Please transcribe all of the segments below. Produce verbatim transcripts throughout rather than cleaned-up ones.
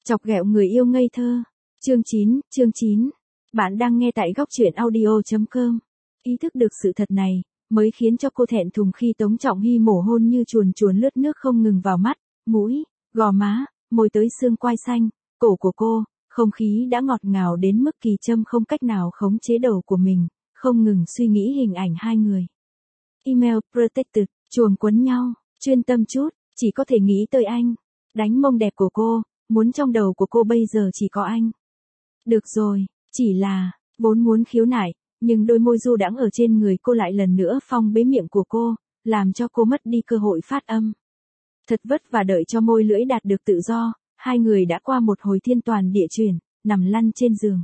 Chọc ghẹo người yêu ngây thơ. Chương chín, chương chín. Bạn đang nghe tại góc truyện audio chấm com. Ý thức được sự thật này, mới khiến cho cô thẹn thùng khi Tống Trọng Hy mổ hôn như chuồn chuồn lướt nước không ngừng vào mắt, mũi, gò má, môi tới xương quai xanh, cổ của cô, không khí đã ngọt ngào đến mức Kỳ Trâm không cách nào khống chế đầu của mình, không ngừng suy nghĩ hình ảnh hai người. Email protected, chuồng quấn nhau, chuyên tâm chút, chỉ có thể nghĩ tới anh. Đánh mông đẹp của cô, muốn trong đầu của cô bây giờ chỉ có anh. Được rồi, chỉ là, vốn muốn khiếu nại, nhưng đôi môi du đãng ở trên người cô lại lần nữa phong bế miệng của cô, làm cho cô mất đi cơ hội phát âm. Thật vất vả đợi cho môi lưỡi đạt được tự do, hai người đã qua một hồi thiên toàn địa chuyển, nằm lăn trên giường.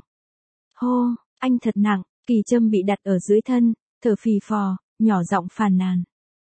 Hô, anh thật nặng, Kỳ Trâm bị đặt ở dưới thân, thở phì phò, nhỏ giọng phàn nàn.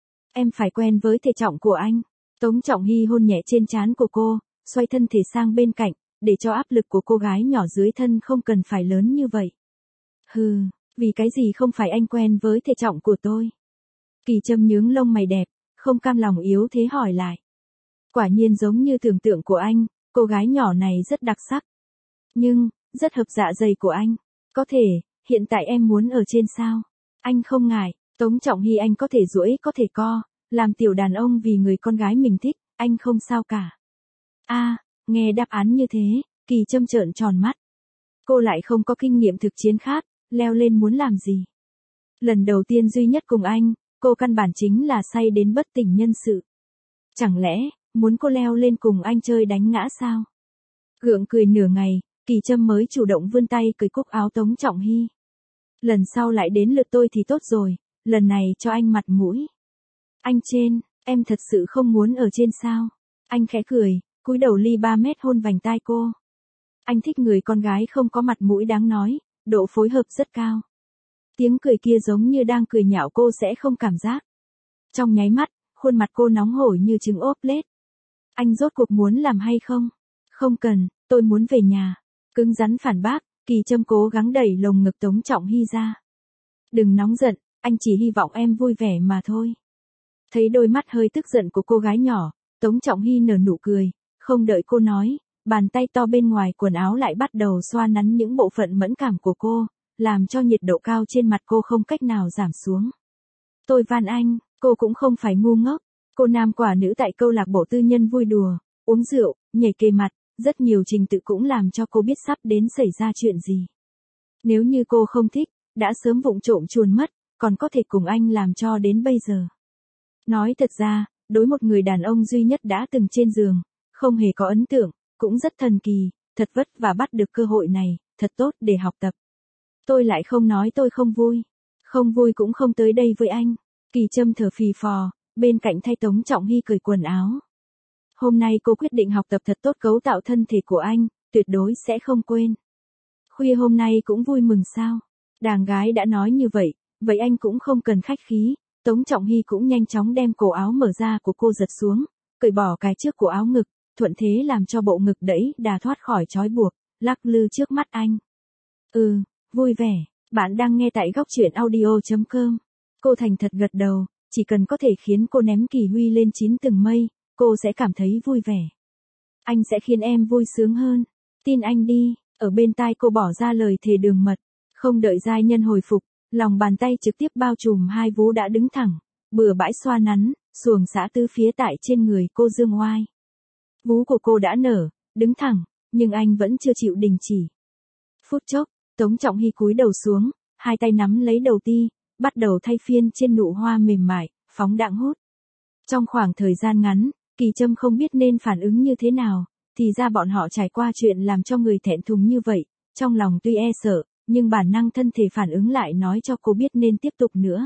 Em phải quen với thể trọng của anh. Tống Trọng Hy hôn nhẹ trên trán của cô, xoay thân thể sang bên cạnh, để cho áp lực của cô gái nhỏ dưới thân không cần phải lớn như vậy. Hừ, vì cái gì không phải anh quen với thể trọng của tôi? Kỳ Trâm nhướng lông mày đẹp, không cam lòng yếu thế hỏi lại. Quả nhiên giống như tưởng tượng của anh, cô gái nhỏ này rất đặc sắc. Nhưng, rất hợp dạ dày của anh. Có thể, hiện tại em muốn ở trên sao? Anh không ngại, Tống Trọng Hy anh có thể duỗi có thể co, làm tiểu đàn ông vì người con gái mình thích, anh không sao cả. A, à, nghe đáp án như thế, Kỳ Trâm trợn tròn mắt. Cô lại không có kinh nghiệm thực chiến khác, leo lên muốn làm gì? Lần đầu tiên duy nhất cùng anh, cô căn bản chính là say đến bất tỉnh nhân sự. Chẳng lẽ, muốn cô leo lên cùng anh chơi đánh ngã sao? Gượng cười nửa ngày, Kỳ Trâm mới chủ động vươn tay cởi cúc áo Tống Trọng Hy. Lần sau lại đến lượt tôi thì tốt rồi, lần này cho anh mặt mũi. Anh trên, em thật sự không muốn ở trên sao? Anh khẽ cười, cúi đầu ly ba mét hôn vành tai cô. Anh thích người con gái không có mặt mũi đáng nói, độ phối hợp rất cao. Tiếng cười kia giống như đang cười nhạo cô sẽ không cảm giác. Trong nháy mắt, khuôn mặt cô nóng hổi như trứng ốp lết. Anh rốt cuộc muốn làm hay không? Không cần, tôi muốn về nhà. Cứng rắn phản bác, Kỳ Trâm cố gắng đẩy lồng ngực Tống Trọng Hy ra. Đừng nóng giận, anh chỉ hy vọng em vui vẻ mà thôi. Thấy đôi mắt hơi tức giận của cô gái nhỏ, Tống Trọng Hy nở nụ cười, không đợi cô nói, bàn tay to bên ngoài quần áo lại bắt đầu xoa nắn những bộ phận mẫn cảm của cô, làm cho nhiệt độ cao trên mặt cô không cách nào giảm xuống. Tôi van anh, cô cũng không phải ngu ngốc, cô nam quả nữ tại câu lạc bộ tư nhân vui đùa, uống rượu, nhảy kề mặt, rất nhiều trình tự cũng làm cho cô biết sắp đến xảy ra chuyện gì. Nếu như cô không thích, đã sớm vụng trộm chuồn mất, còn có thể cùng anh làm cho đến bây giờ. Nói thật ra, đối một người đàn ông duy nhất đã từng trên giường, không hề có ấn tượng, cũng rất thần kỳ, thật vất vả bắt được cơ hội này, thật tốt để học tập. Tôi lại không nói tôi không vui. Không vui cũng không tới đây với anh. Kỳ Trâm thở phì phò, bên cạnh thay Tống Trọng Hy cởi quần áo. Hôm nay cô quyết định học tập thật tốt cấu tạo thân thể của anh, tuyệt đối sẽ không quên. Khuya hôm nay cũng vui mừng sao? Đàn gái đã nói như vậy, vậy anh cũng không cần khách khí. Tống Trọng Hy cũng nhanh chóng đem cổ áo mở ra của cô giật xuống, cởi bỏ cái trước của áo ngực, thuận thế làm cho bộ ngực đẩy đà thoát khỏi trói buộc, lắc lư trước mắt anh. Ừ, vui vẻ, bạn đang nghe tại góc truyện audio chấm com. Cô thành thật gật đầu, chỉ cần có thể khiến cô ném Kỳ Huy lên chín tầng mây, cô sẽ cảm thấy vui vẻ. Anh sẽ khiến em vui sướng hơn, tin anh đi, ở bên tai cô bỏ ra lời thề đường mật, không đợi giai nhân hồi phục, lòng bàn tay trực tiếp bao trùm hai vú đã đứng thẳng, bừa bãi xoa nắn, xuồng xã tứ phía tại trên người cô dương oai. Vú của cô đã nở, đứng thẳng, nhưng anh vẫn chưa chịu đình chỉ. Phút chốc, Tống Trọng Hy cúi đầu xuống, hai tay nắm lấy đầu ti, bắt đầu thay phiên trên nụ hoa mềm mại, phóng đãng hút. Trong khoảng thời gian ngắn, Kỳ Trâm không biết nên phản ứng như thế nào, thì ra bọn họ trải qua chuyện làm cho người thẹn thùng như vậy, trong lòng tuy e sợ, nhưng bản năng thân thể phản ứng lại nói cho cô biết nên tiếp tục nữa.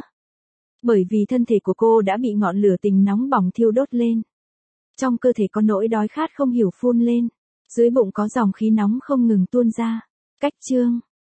Bởi vì thân thể của cô đã bị ngọn lửa tình nóng bỏng thiêu đốt lên. Trong cơ thể có nỗi đói khát không hiểu phun lên, dưới bụng có dòng khí nóng không ngừng tuôn ra. Cách chương